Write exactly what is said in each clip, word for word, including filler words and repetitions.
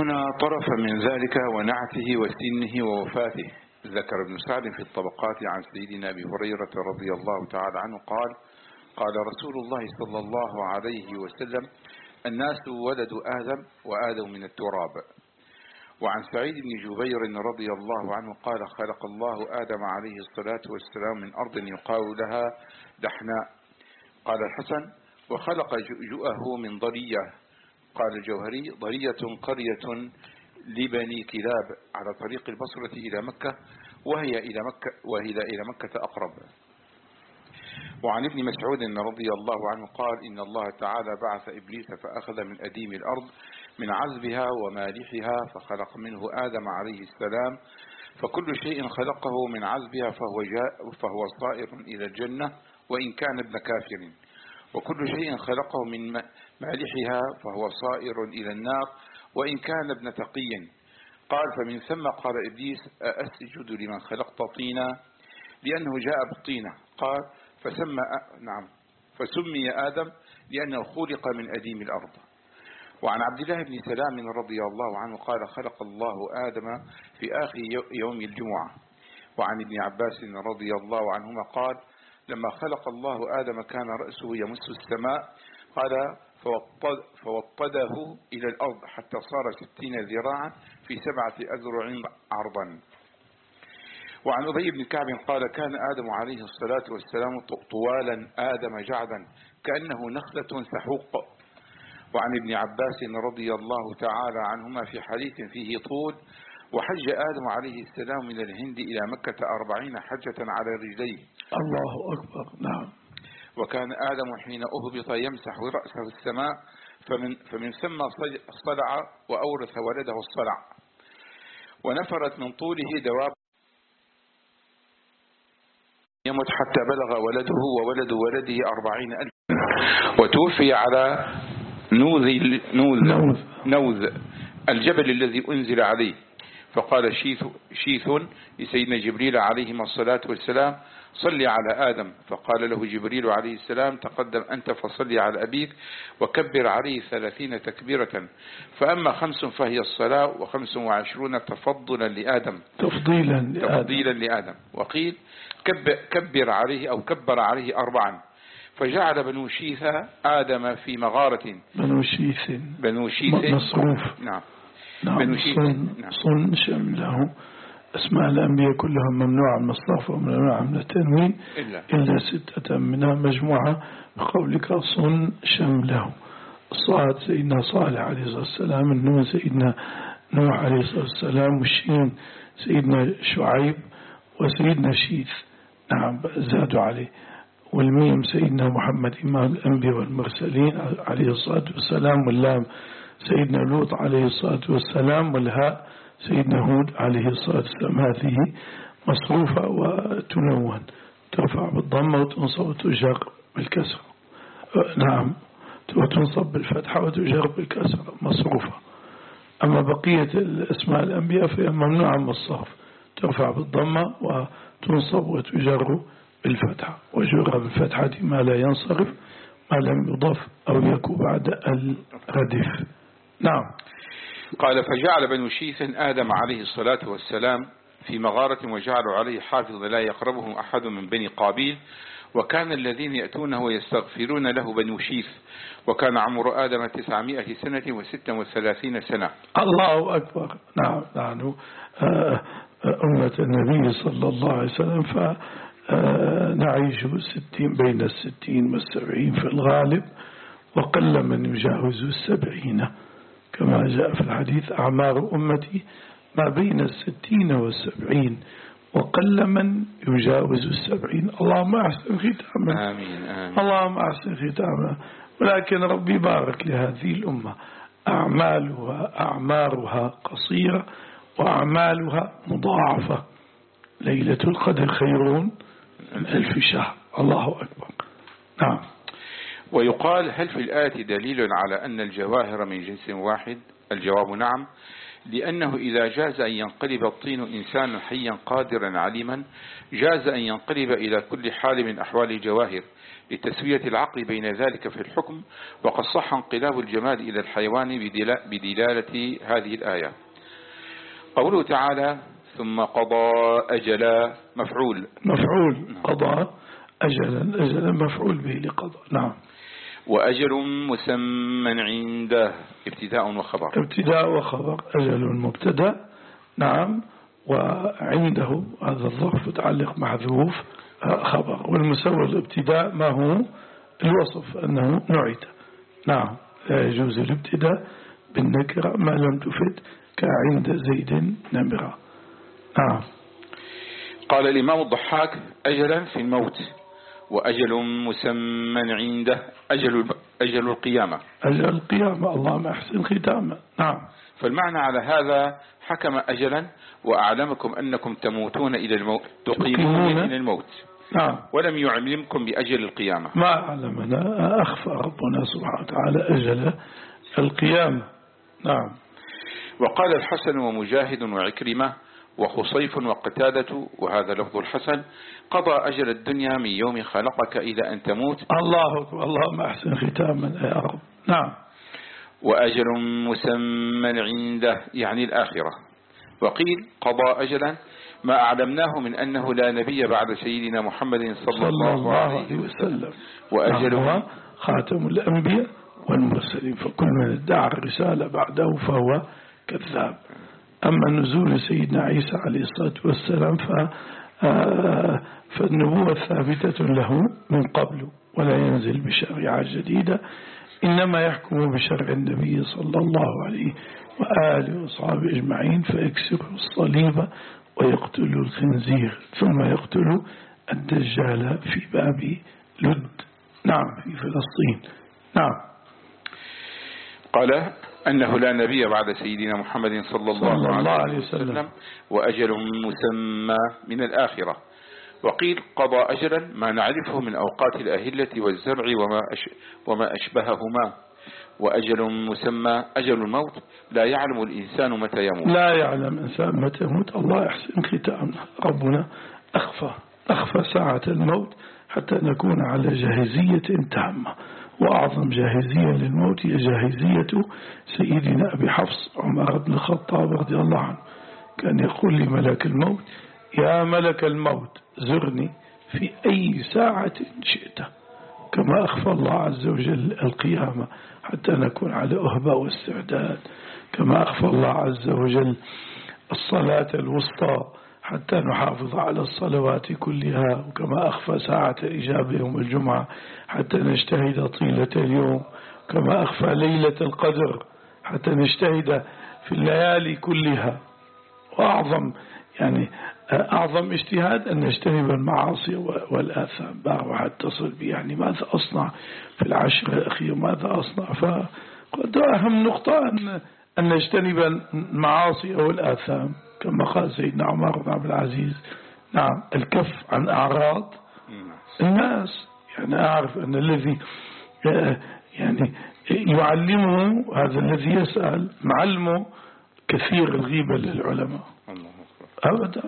هنا طرفا من ذلك ونعته وسنه ووفاته. ذكر ابن سعد في الطبقات عن سيدنا أبي هريرة رضي الله تعالى عنه قال: قال رسول الله صلى الله عليه وسلم: الناس ولد آدم وآدم من التراب. وعن سعيد بن جبير رضي الله عنه قال: خلق الله آدم عليه الصلاة والسلام من أرض يقال لها دحناء. قال الحسن: وخلق جؤجؤه من ضرية. قال الجوهري: ضرية قرية لبني كلاب على طريق البصرة إلى مكة، وهي إلى مكة وهي إلى مكة أقرب. وعن ابن مسعود رضي الله عنه قال: إن الله تعالى بعث إبليس فأخذ من أديم الأرض من عذبها ومالحها فخلق منه آدم عليه السلام، فكل شيء خلقه من عذبها فهو, جاء فهو صائر إلى الجنة وإن كان ابن كافر، وكل شيء خلقه من مالحها فهو صائر إلى النار وإن كان ابن تقي. قال: فمن ثم قال إبليس: أسجد لمن خلقت طينا، لأنه جاء بالطينة. قال: فسمى نعم فسمي آدم لأنه خلق من أديم الأرض. وعن عبد الله بن سلام رضي الله عنه قال: خلق الله آدم في آخر يوم الجمعة. وعن ابن عباس رضي الله عنهما قال: لما خلق الله آدم كان رأسه يمس السماء. قال: فوطد فوطده إلى الأرض حتى صار ستين ذراعا في سبعة أذرع عرضا. وعن أبي بن كعب قال: كان آدم عليه الصلاة والسلام طوالا آدم جعدا كأنه نخلة سحوق. وعن ابن عباس رضي الله تعالى عنهما في حديث فيه طول: وحج آدم عليه السلام من الهند إلى مكة أربعين حجة على رجليه. الله أكبر. نعم. وكان آدم حين أهبط يمسح رأسه السماء، فمن, فمن ثم صلع وأورث ولده الصلع. ونفرت من طوله دواب يمت حتى بلغ ولده وولد ولده أربعين ألف. وتوفي على نوذ, نوذ, نوذ الجبل الذي أنزل عليه. فقال شيث, شيث لسيدنا جبريل عليهما الصلاة والسلام: صلي على آدم. فقال له جبريل عليه السلام: تقدم أنت فصلي على أبيك وكبر عليه ثلاثين تكبيرة، فأما خمس فهي الصلاة، وخمس وعشرون تفضلا لآدم تفضيلا لآدم, تفضيلا لآدم. وقيل كبر عليه أو كبر عليه أربعا. فجعل بنو شيث آدم في مغارة. بنو شيث بنو شيث مصروف. نعم. نعم. بنو شيث نعم. صن شمله. اسماء الأنبياء كلهم ممنوعة من الصرف وممنوعة من التنوين إلا, إلا ستة منها مجموعة بقولك صن شمله. الصاد سيدنا صالح عليه الصلاة والسلام، النون سيدنا نوح عليه الصلاة والسلام، والشين سيدنا شعيب وسيدنا شيث. نعم زادوا عليه. والميم سيدنا محمد إمام الأنبياء والمرسلين عليه الصلاة والسلام، واللام سيدنا لوط عليه الصلاة والسلام، والهاء سيدنا هود عليه الصلاة والسلام. هذه مصروفة وتنون، ترفع بالضمة وتنصب وتجر بالكسر. نعم، وتنصب بالفتحة وتجر بالكسر مصروفة. أما بقية الأسماء الأنبياء فهي ممنوعة من الصرف، ترفع بالضمة وتنصب وتجر بالفتحة، وجر بالفتحة ما لا ينصرف ما لم يضاف أو يكون بعد الردف. نعم. قال: فجعل بنو شيث آدم عليه الصلاة والسلام في مغارة، وجعلوا عليه حافظ لا يقربهم أحد من بني قابيل. وكان الذين يأتونه ويستغفرون له بنو شيث. وكان عمر آدم تسعمائة سنة وستة وثلاثين سنة. الله أكبر. نعم. نحن أمة النبي صلى الله عليه وسلم فنعيش ستين بين الستين والسبعين في الغالب، وقل من يجاوز السبعين، كما جاء في الحديث: أعمار أمتي ما بين الستين والسبعين، وقل من يجاوز السبعين. اللهم أحسن ختامنا. آمين آمين. اللهم أحسن ختامنا. ولكن ربي بارك لهذه الأمة، أعمالها أعمارها قصيرة وأعمالها مضاعفة. ليلة القدر خير من ألف شهر. الله أكبر. نعم. ويقال: هل في الآية دليل على أن الجواهر من جنس واحد؟ الجواب نعم، لأنه إذا جاز أن ينقلب الطين إنسانا حيا قادرا عليما جاز أن ينقلب إلى كل حال من أحوال الجواهر لتسوية العقل بين ذلك في الحكم. وقد صح انقلاب الجماد إلى الحيوان بدلالة هذه الآية. قوله تعالى ثم قضى أجلا مفعول مفعول قضى أجلا أجلا مفعول به لقضى. نعم. وأجل مسمى عنده ابتداء وخبر. ابتداء وخبر. أجل مبتدا نعم وعنده هذا الظرف متعلق محذوف خبر. والمسوى الابتداء ما هو الوصف أنه نعت. نعم لا يجوز الابتداء بالنكرة ما لم تفد كعند زيد نمرة. نعم. قال الإمام الضحاك أجلا في الموت وأجل مسمى عنده أجل, أجل القيامة. أجل القيامة. اللهم أحسن ختاما. نعم. فالمعنى على هذا حكم أجلا وأعلمكم أنكم تموتون إلى الموت تقيمون إلى الموت. نعم. ولم يعلمكم بأجل القيامة. ما أعلمنا أخفى ربنا سبحانه وتعالى أجل القيامة. نعم. وقال الحسن ومجاهد وعكرمة وخصيف وقتادة وهذا لفظ الحسن قضى أجل الدنيا من يوم خلقك إلى أن تموت. الله أكبر. اللهم أحسن ختاما يا رب. نعم. وأجل مسمى عنده يعني الآخرة. وقيل قضى أجلا ما أعلمناه من أنه لا نبي بعد سيدنا محمد صلى, صلى الله, الله عليه وسلم وأجله خاتم الأنبياء والمرسلين فكل من ادعى الرسالة بعده فهو كذاب. أما نزول سيدنا عيسى عليه الصلاة والسلام فالنبوة ثابتة له من قبل ولا ينزل بشريعة جديدة إنما يحكم بشرع النبي صلى الله عليه وآله وصحبه أجمعين فيكسر الصليب ويقتل الخنزير ثم يقتل الدجال في باب لد. نعم في فلسطين. نعم. قال أنه لا نبي بعد سيدنا محمد صلى الله, صلى الله عليه وسلم وأجل مسمى من الآخرة. وقيل قضى أجلا ما نعرفه من أوقات الأهلة والزرع وما, أش وما أشبههما. وأجل مسمى أجل الموت لا يعلم الإنسان متى يموت. لا يعلم إنسان متى يموت. الله يحسن ختامنا. ربنا أخفى أخفى ساعة الموت حتى نكون على جاهزية تامة. وأعظم جاهزية للموت هي جاهزية سيدنا أبي حفص عمر بن الخطاب رضي الله عنه. كان يقول لملك الموت يا ملك الموت زرني في أي ساعة شئت. كما أخفى الله عز وجل القيامة حتى نكون على أهبة واستعداد. كما أخفى الله عز وجل الصلاة الوسطى حتى نحافظ على الصلوات كلها. وكما أخفى ساعة إجابة يوم الجمعة حتى نجتهد طيلة اليوم. كما أخفى ليلة القدر حتى نجتهد في الليالي كلها. وأعظم يعني أعظم اجتهاد أن نجتنب المعاصي والآثام. واحد تصل بي يعني ماذا أصنع في العشر الأخير ماذا أصنع. فقد أهم نقطة أن, أن نجتنب المعاصي والآثام كما قال سيدنا عمر بن عبد العزيز. نعم الكف عن أعراض الناس. يعني أعرف أن الذي يعني يعلمه هذا الذي يسأل معلمه كثير الغيبة للعلماء أبدا.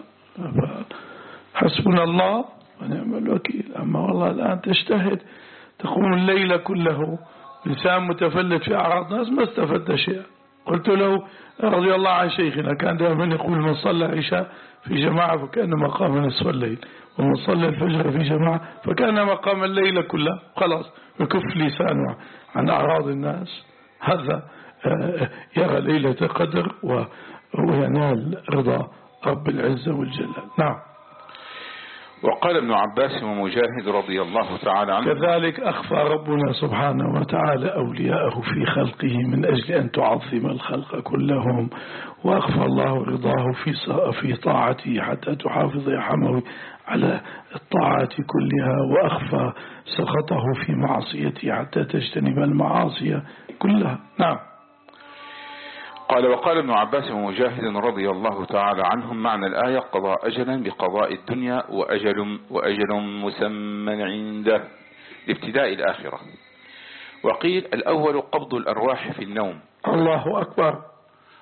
حسبنا الله ونعم الوكيل. أما والله الآن تجتهد تقوم الليل كله لسان متفلت في أعراض ناس ما استفدت شيء. قلت له رضي الله عن شيخنا كان دائما يقول من صلى العشاء في جماعة فكأنما قام نصف الليل ومن صلى الفجر في جماعة فكأنما قام الليل كله. خلاص يكف لسانه عن أعراض الناس. هذا يرى ليلة قدر وينال رضا رب العزة والجلال. نعم. وقال ابن عباس ومجاهد رضي الله تعالى عنه كذلك أخفى ربنا سبحانه وتعالى أولياءه في خلقه من أجل أن تعظم الخلق كلهم. وأخفى الله رضاه في في طاعته حتى تحافظ يا حموي على الطاعات كلها. وأخفى سخطه في معصيته حتى تجتنب المعاصي كلها. نعم. قال وقال ابن عباس ومجاهد رضي الله تعالى عنهم معنى الآية قضاء أجلا بقضاء الدنيا وأجل, وأجل مسمى عنده لابتداء الآخرة. وقيل الأول قبض الأرواح في النوم. الله أكبر.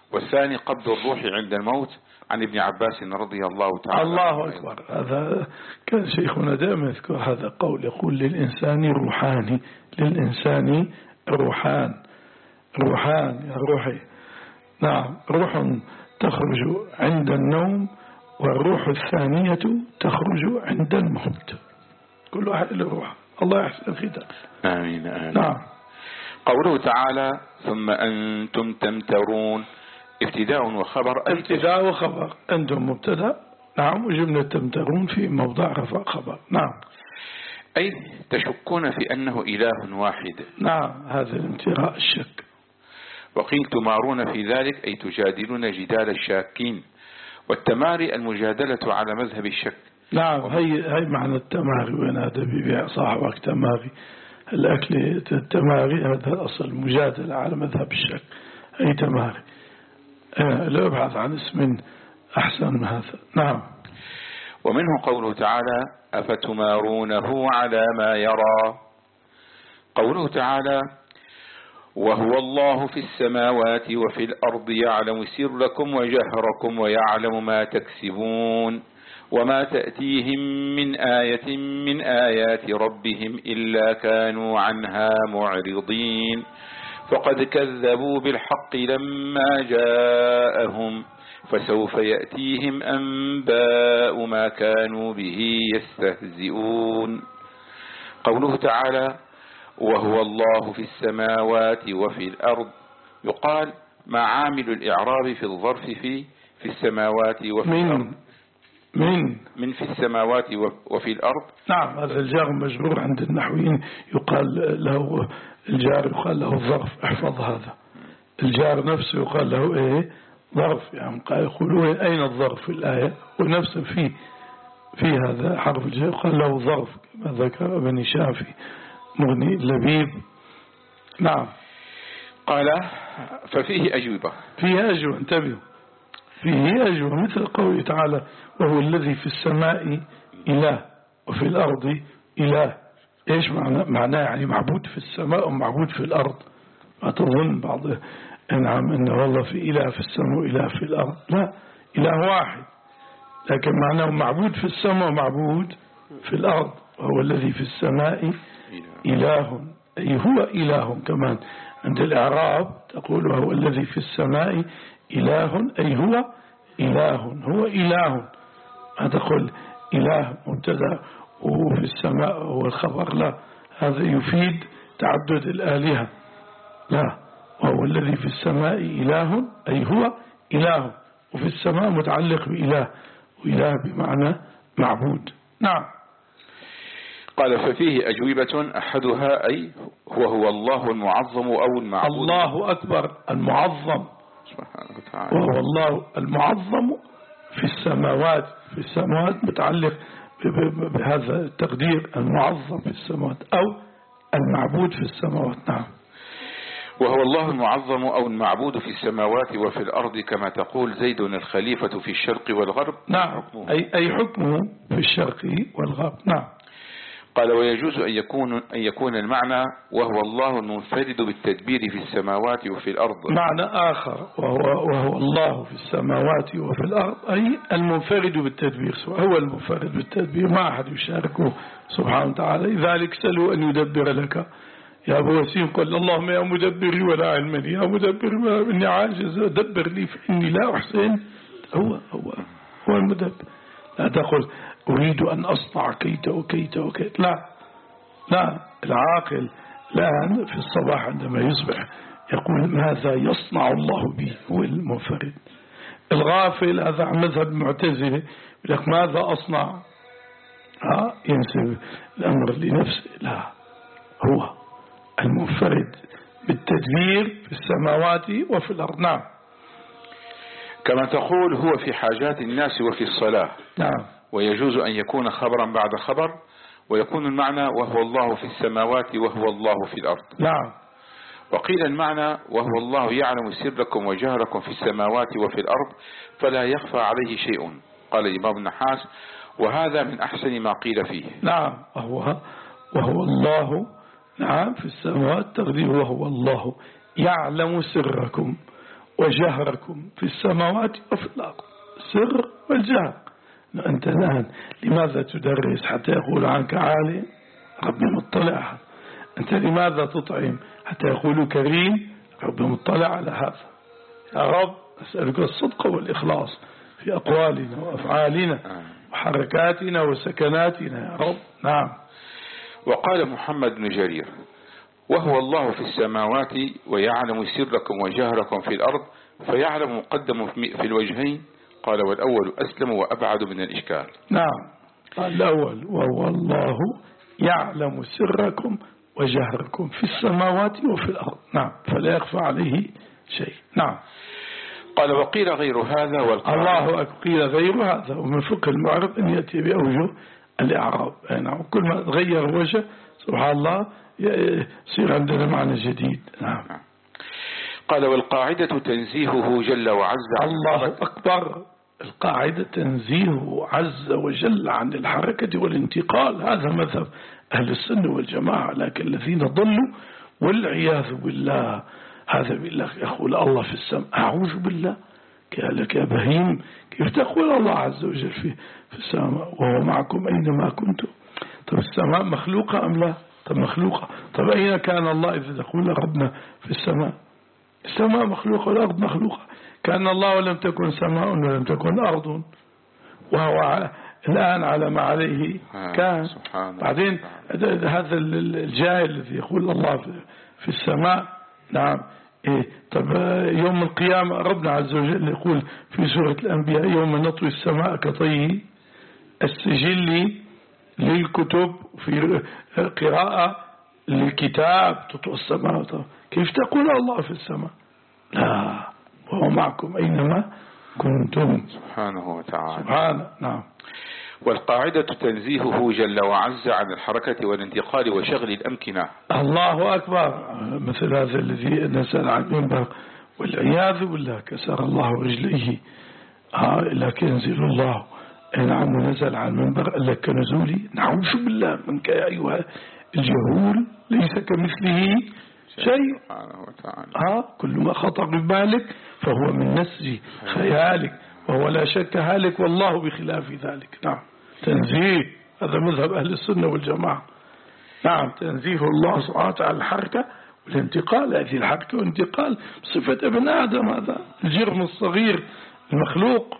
والثاني قبض الروح عند الموت عن ابن عباس رضي الله تعالى. الله أكبر. هذا كان شيخنا دائما يذكر هذا قول، يقول للإنسان روحان، للإنسان روحان، روحان يا روحي. نعم، روح تخرج عند النوم، والروح الثانية تخرج عند الموت. كل واحد له روح. الله يحسن الختام. آمين آمين. نعم. قوله تعالى ثم أنتم تمترون، ابتداء وخبر. ابتداء وخبر، أنتم مبتدا، نعم، وجبنا تمترون في موضع رفع خبر. نعم. أي تشكون في أنه إله واحد. نعم، هذا الامتراء الشك. وقيل تمارون في ذلك، أي تجادلون جدال الشاكين، والتماري المجادلة على مذهب الشك. نعم، هي هي معنى التماري. وين هذا بيبيع صاحبك تماري، الأكل التماري هذا الأصل، مجادلة على مذهب الشك، أي تماري. آه لا أبحث عن اسم أحسن من هذا. نعم. ومنه قوله تعالى أفتمارونه على ما يرى. قوله تعالى وهو الله في السماوات وفي الأرض يعلم سركم وجهركم ويعلم ما تكسبون وما تأتيهم من آية من آيات ربهم إلا كانوا عنها معرضين فقد كذبوا بالحق لما جاءهم فسوف يأتيهم أنباء ما كانوا به يستهزئون. قوله تعالى وهو الله في السماوات وفي الأرض، يقال ما عامل الإعراب في الظرف في في السماوات وفي من الأرض من من في السماوات وفي الأرض. نعم، هذا الجار مجرور عند النحويين، يقال له الجار يقال له الظرف. احفظ هذا، الجار نفسه يقال له ايه؟ ظرف. يعني يقولون أين الظرف في الآية، ونفسه في في هذا حرف الجار يقال له ظرف، كما ذكر ابن هشام في مغني اللبيب. نعم. قال ففيه أجوبة. فيه أجوبة، انتبهوا، فيه أجوبة مثل قوله تعالى وهو الذي في السماء إله وفي الأرض إله. إيش معناه؟ معناه يعني معبود في السماء ومعبود في الأرض. ما تظن بعض نعم أن والله في إله في السماء وإله في الأرض، لا، إله واحد، لكن معناه معبود في السماء ومعبود في الأرض. وهو الذي في السماء إله، أي هو إله. كمان عند الإعراب تقول وهو الذي في السماء إله، أي هو إله، هو إله. ما تقول إله مبتدا وفي السماء هو الخبر، لا، هذا يفيد تعدد الآلهة. لا، وهو الذي في السماء إله، أي هو إله، وفي السماء متعلق بإله، وإله بمعنى معبود. نعم. قال ففيه أجوبة أحدها أي هو هو الله المعظم أو المعبود. الله أكبر، المعظم سبحانه وتعالى. وهو الله المعظم في السماوات، في السماوات متعلق بهذا التقدير، المعظم في السماوات أو المعبود في السماوات. نعم. وهو الله المعظم أو المعبود في السماوات وفي الأرض كما تقول زيد الخليفة في الشرق والغرب. نعم، أي, أي حكمه في الشرق والغرب. نعم. قال ويجوز أن يكون, أن يكون المعنى وهو الله المنفرد بالتدبير في السماوات وفي الأرض. معنى آخر وهو, وهو الله في السماوات وفي الأرض، أي المنفرد بالتدبير، هو المنفرد بالتدبير، ما أحد يشاركه سبحانه وتعالى. لذلك سألوا أن يدبر لك يا أبو وسيم، قال اللهم يا مدبري ولا علم لي، يا مدبر إني عاجز، دبر لي فإني لا أحسن. هو هو هو المدبر. لا تقول أريد أن أصنع كيت وكيت وكيت، لا لا. العاقل الآن في الصباح عندما يصبح يقول ماذا يصنع الله بي، هو المنفرد. الغافل هذا عن مذهب المعتزلة يقول لك ماذا أصنع، ها، ينسب الأمر لنفسه. لا، هو المنفرد بالتدبير في السماوات وفي الأرض. نعم. كما تقول هو في حاجات الناس وفي الصلاة. نعم. ويجوز أن يكون خبرا بعد خبر، ويكون المعنى وهو الله في السماوات وهو الله في الأرض. نعم. وقيل المعنى وهو الله يعلم سركم وجهركم في السماوات وفي الأرض فلا يخفى عليه شيء. قال الإمام النحاس وهذا من أحسن ما قيل فيه. نعم. وهو, وهو الله، نعم، في السماوات تقدير وهو الله يعلم سركم وجهركم في السماوات وفي الأرض، السر والجهر. أنت الآن لماذا تدرس حتى يقول عنك عالم؟ ربي مطلع. أنت لماذا تطعم حتى يقول كريم؟ ربي مطلع على هذا. يا رب أسألك الصدق والإخلاص في أقوالنا وأفعالنا وحركاتنا وسكناتنا يا رب. نعم. وقال محمد بن جرير: وهو الله في السماوات ويعلم سركم وجهركم في الأرض فيعلم مقدم في الوجهين. قال: والأول أسلم وأبعد من الإشكال. نعم، الأول وهو الله يعلم سركم وجهركم في السماوات وفي الأرض. نعم، فلا يخفى عليه شيء. نعم. قال: وقيل غير هذا والقرآن. الله أكبر. قيل غير هذا، ومن فقه المعرب أن يأتي بأوجه الإعراب. نعم، كل ما تغير وجه سبحان الله يصير عندنا معنى جديد. نعم. قال: والقاعدة تنزيهه جل وعز عن الله أكبر. القاعدة تنزيهه عز وجل عن الحركة والانتقال. هذا مذهب أهل السنة والجماعة، لكن الذين ضلوا والعياذ بالله. هذا بالله يقول الله في السماء، أعوذ بالله لك يا بهيم، كيف تقول الله عز وجل في في السماء وهو معكم أينما كنتم؟ طب السماء مخلوقة أم لا؟ طب مخلوقة. طب أين كان الله إذا تقول ربنا في السماء؟ السماء مخلوقة والأرض مخلوقة. كان الله ولم تكن سماء ولم تكن أرض، وهو الآن على ما عليه كان. بعدين هذا الجاهل الذي يقول الله في السماء. نعم. إيه؟ طب يوم القيامة ربنا عز وجل يقول في سورة الأنبياء: يوم نطوي السماء كطي السجل للكتب، في قراءة للكتاب تطوي السماء. كيف تقول الله في السماء؟ لا، وهو معكم أينما كنتم سبحانه وتعالى. سبحانه. نعم. والقاعدة تنزيهه جل وعز عن الحركة والانتقال وشغل الأمكنة. الله أكبر. مثل هذا الذي نزل عن المنبر والعياذ بالله كسر الله رجليه، آه لكن ينزل الله. نعم، نزل عن المنبر لك نزولي. نعوذ بالله منك يا أيها الجهول، ليس كمثله شيء. آه كل ما خطر ببالك فهو من نسج خيالك، وهو لا شك هالك والله بخلاف ذلك. نعم. تنزيه هذا مذهب أهل السنة والجماعة. نعم، تنزيه الله سبحانه وتعالى الحركة والانتقال. هذه الحركة والانتقال بصفة ابن آدم، هذا الجرم الصغير المخلوق.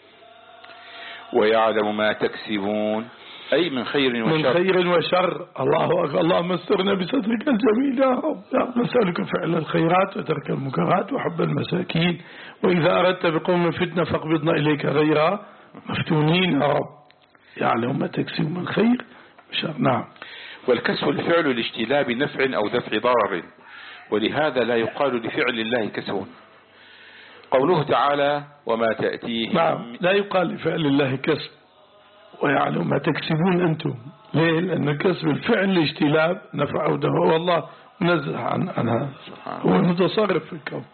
ويعلم ما تكسبون، أي من خير وشر. من خير وشر. الله أكبر. اللهم استرنا بسترك الجميل يا رب. نسألك فعل الخيرات وترك المنكرات وحب المساكين، وإذا أردت بقوم فتنة فاقبضنا إليك غير مفتونين يا رب. يعلم ما تكسب من خير وشر. نعم. والكسب الفعل لاجتلاب نفع أو دفع ضرر، ولهذا لا يقال لفعل الله كسب. قوله تعالى: وما تأتيه. نعم، لا يقال لفعل الله كسب. ويعلم ما تكسبون أنتم. ليه؟ لأن الكسب الفعل لاجتلاب نفع أو دفع، والله منزه عن عنها، هو المتصرف في الكون.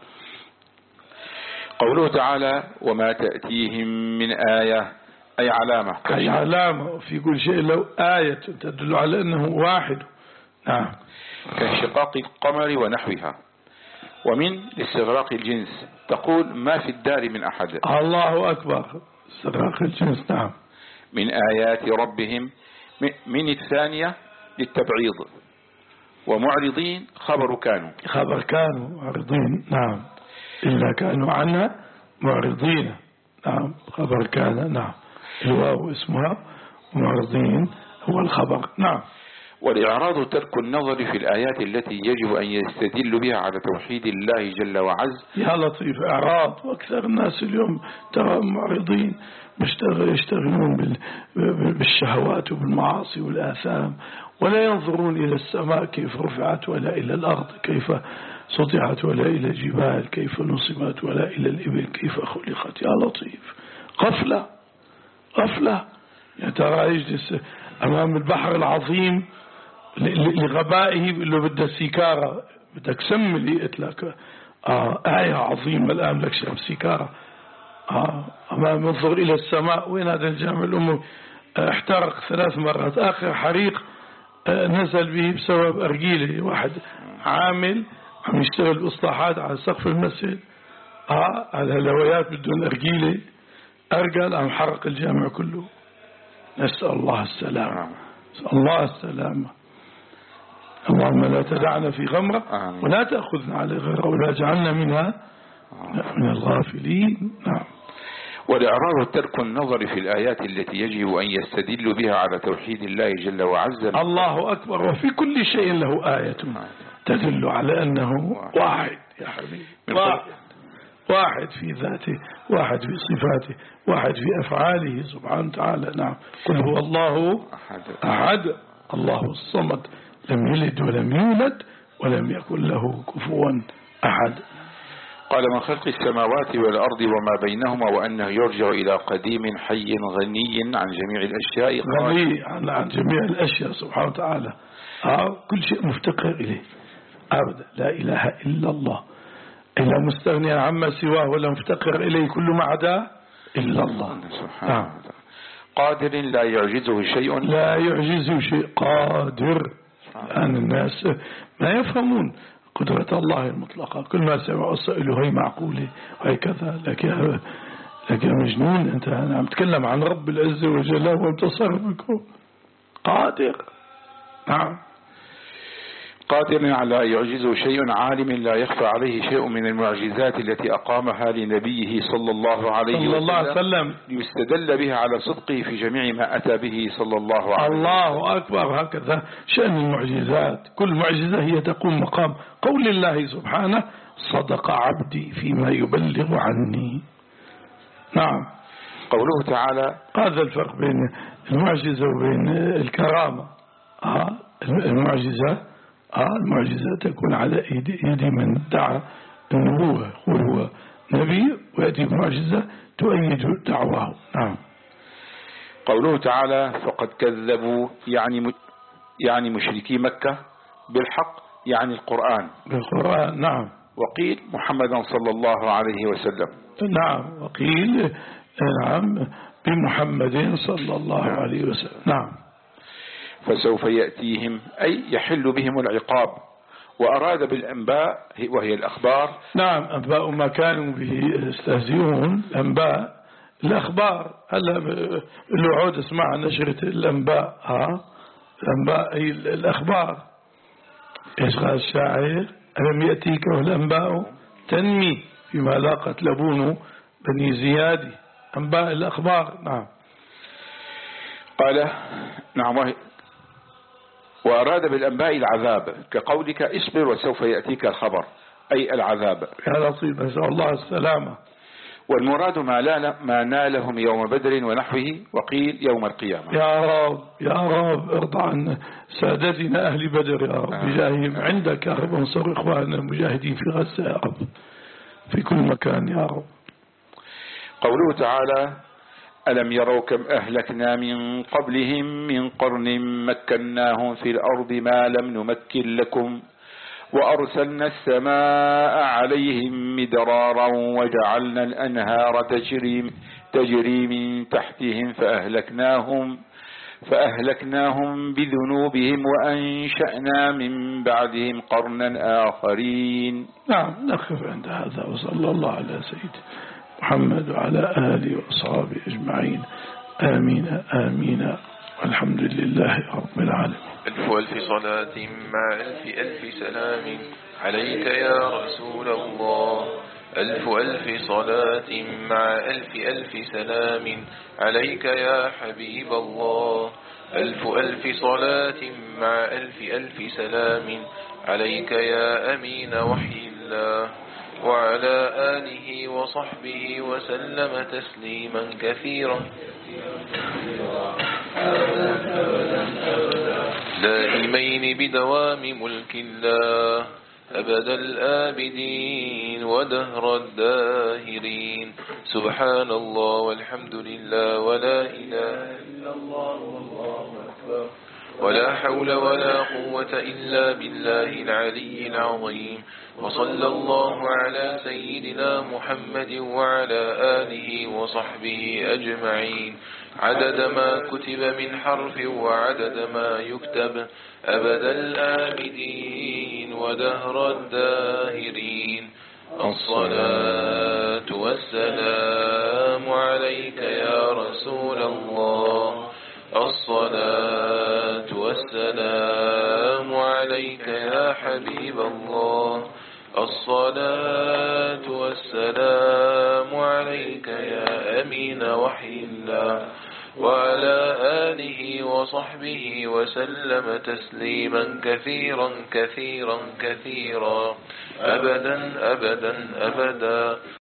قوله تعالى: وما تأتيهم من آية، أي علامة. أي علامة في كل شيء له آية تدل على أنه واحد. نعم. كانشقاق القمر ونحوها. ومن استغراق الجنس، تقول ما في الدار من أحد. الله أكبر. استغراق الجنس. نعم. من آيات ربهم، من الثانية للتبعيض. ومعرضين خبر كانوا. خبر كانوا معرضين. نعم. إلا كانوا عنها معرضين. نعم. خبر كان. نعم. الواو اسمها، ومعرضين هو الخبر. نعم. والإعراض ترك النظر في الآيات التي يجب أن يستدل بها على توحيد الله جل وعز. يا لطيف، إعراض. وأكثر الناس اليوم ترى معرضين يشتغلون بالشهوات وبالمعاصي والآثام، ولا ينظرون إلى السماء كيف رفعت، ولا إلى الأرض كيف سطحت، ولا إلى الجبال كيف نصبت، ولا إلى الإبل كيف خلقت. يا لطيف، غفلة غفلة. يا ترى يجلس أمام البحر العظيم لغبائه اللي بدها سيكارة، بدك سملي إتلاك آه آية عظيمة الآن لك شرب سيكارة. آه أمام انظر إلى السماء. وين هذا الجامع الأموي؟ احترق ثلاث مرات. آخر حريق آه نزل به بسبب أرجيله. واحد عامل عم يشتغل بإصلاحات على سقف المسجد، آه على لويات بدون أرجيلة أرجل أم حرق الجامع كله. نسأل الله السلامة، نسأل الله السلامة. اللهم لا تدعنا في غمرة ولا تأخذنا على غيرها ولا جعلنا منها من الغافلين. نعم. والإعراض ترك النظر في الآيات التي يجب أن يستدل بها على توحيد الله جل وعز. الله أكبر. وفي كل شيء له آية تدل على أنه واحد يا حبيبي، واحد واحد في ذاته، واحد في صفاته، واحد في أفعاله سبحانه وتعالى. نعم. قل هو الله أحد الله الصمد لم يلد ولم يولد ولم يكن له كفوا أحد. قال من خلق السماوات والأرض وما بينهما وأنه يرجع إلى قديم حي غني عن جميع الأشياء. غني عن جميع الأشياء سبحانه وتعالى. آه كل شيء مفتقر إليه أبدا. لا إله إلا الله، إلا مستغني عما سواه ولا مفتقر إليه كل ما عدا إلا الله سبحانه آه. قادر لا يعجزه شيء، لا يعجزه شيء، قادر. الآن الناس ما يفهمون قدرة الله المطلقة، كل ما سمعوا سئلوا هي معقولة وهي كذا، لكن لكن مجنون أنت. أنا عم تكلم عن رب العزة وجل هو متصرف قادر. نعم. قادر على يعجزه شيء، عالم لا يخفى عليه شيء من المعجزات التي أقامها لنبيه صلى الله عليه صلى الله عليه وسلم ليستدل بها على صدقه في جميع ما أتى به صلى الله عليه وسلم. الله أكبر. هكذا شأن المعجزات، كل معجزة هي تقوم مقام قول الله سبحانه صدق عبدي فيما يبلغ عني. نعم. قوله تعالى هذا الفرق بين المعجزة وبين الكرامة. آه المعجزة آه المعجزة تكون على يد من ادعى النبوة، يقول هو نبي ويأتي بمعجزة تؤيد دعواه. نعم. قوله تعالى فقد كذبوا يعني يعني مشركي مكة بالحق يعني القرآن بالقرآن. نعم. وقيل محمدا صلى الله عليه وسلم. نعم. وقيل نعم بمحمد صلى الله عليه وسلم. نعم. فسوف يأتيهم أي يحل بهم العقاب. وأراد بالأنباء وهي الأخبار. نعم. أنباء ما كانوا به يستهزئون. أنباء الأخبار. هلا الوعود اسمع نشرة الأنباء. ها الأنباء أي الأخبار. إيش قال الشاعر؟ ألم يأتيك الأنباء تنمي فيما لاقت لبون بني زياد. أنباء الأخبار. نعم. قال نعم. وأراد بالأنباء العذاب كقولك اصبر وسوف يأتيك الخبر أي العذاب. يا لطيف نسأل الله السلامة. والمراد ما, ما نالهم يوم بدر ونحوه وقيل يوم القيامة. يا رب يا رب ارضى عن سادتنا أهل بدر يا رب بجاههم آه. عندك يا رب انصر إخواننا المجاهدين في غزة يا رب في كل مكان يا رب. قوله تعالى ألم يروا كم أهلكنا من قبلهم من قرن مكناهم في الأرض ما لم نمكن لكم وأرسلنا السماء عليهم مدرارا وجعلنا الأنهار تجري, تجري من تحتهم فأهلكناهم فأهلكناهم بذنوبهم وأنشأنا من بعدهم قرنا آخرين. نعم. نقف عند هذا وصلى الله على سيدنا محمد وعلى آله وأصحابه أجمعين. آمين آمين والحمد لله رب العالمين. ألف ألف صلاة مع ألف ألف سلام عليك يا رسول الله. ألف ألف صلاة مع ألف ألف سلام عليك يا حبيب الله. ألف ألف صلاة مع ألف ألف سلام عليك يا أمين وحي الله وعلى آله وصحبه وسلم تسليما كثيرا دائمين بدوام ملك الله أبد الآبدين ودهر الداهرين. سبحان الله والحمد لله ولا إله إلا الله والله أكبر ولا حول ولا قوة إلا بالله العلي العظيم. وصلى الله على سيدنا محمد وعلى آله وصحبه أجمعين عدد ما كتب من حرف وعدد ما يكتب أبد الآبدين ودهر الداهرين. الصلاة والسلام عليك يا رسول الله الصلاة والسلام عليك يا حبيب الله الصلاة والسلام عليك يا أمين وحي الله وعلى آله وصحبه وسلم تسليما كثيرا كثيرا كثيرا أبدا أبدا أبدا.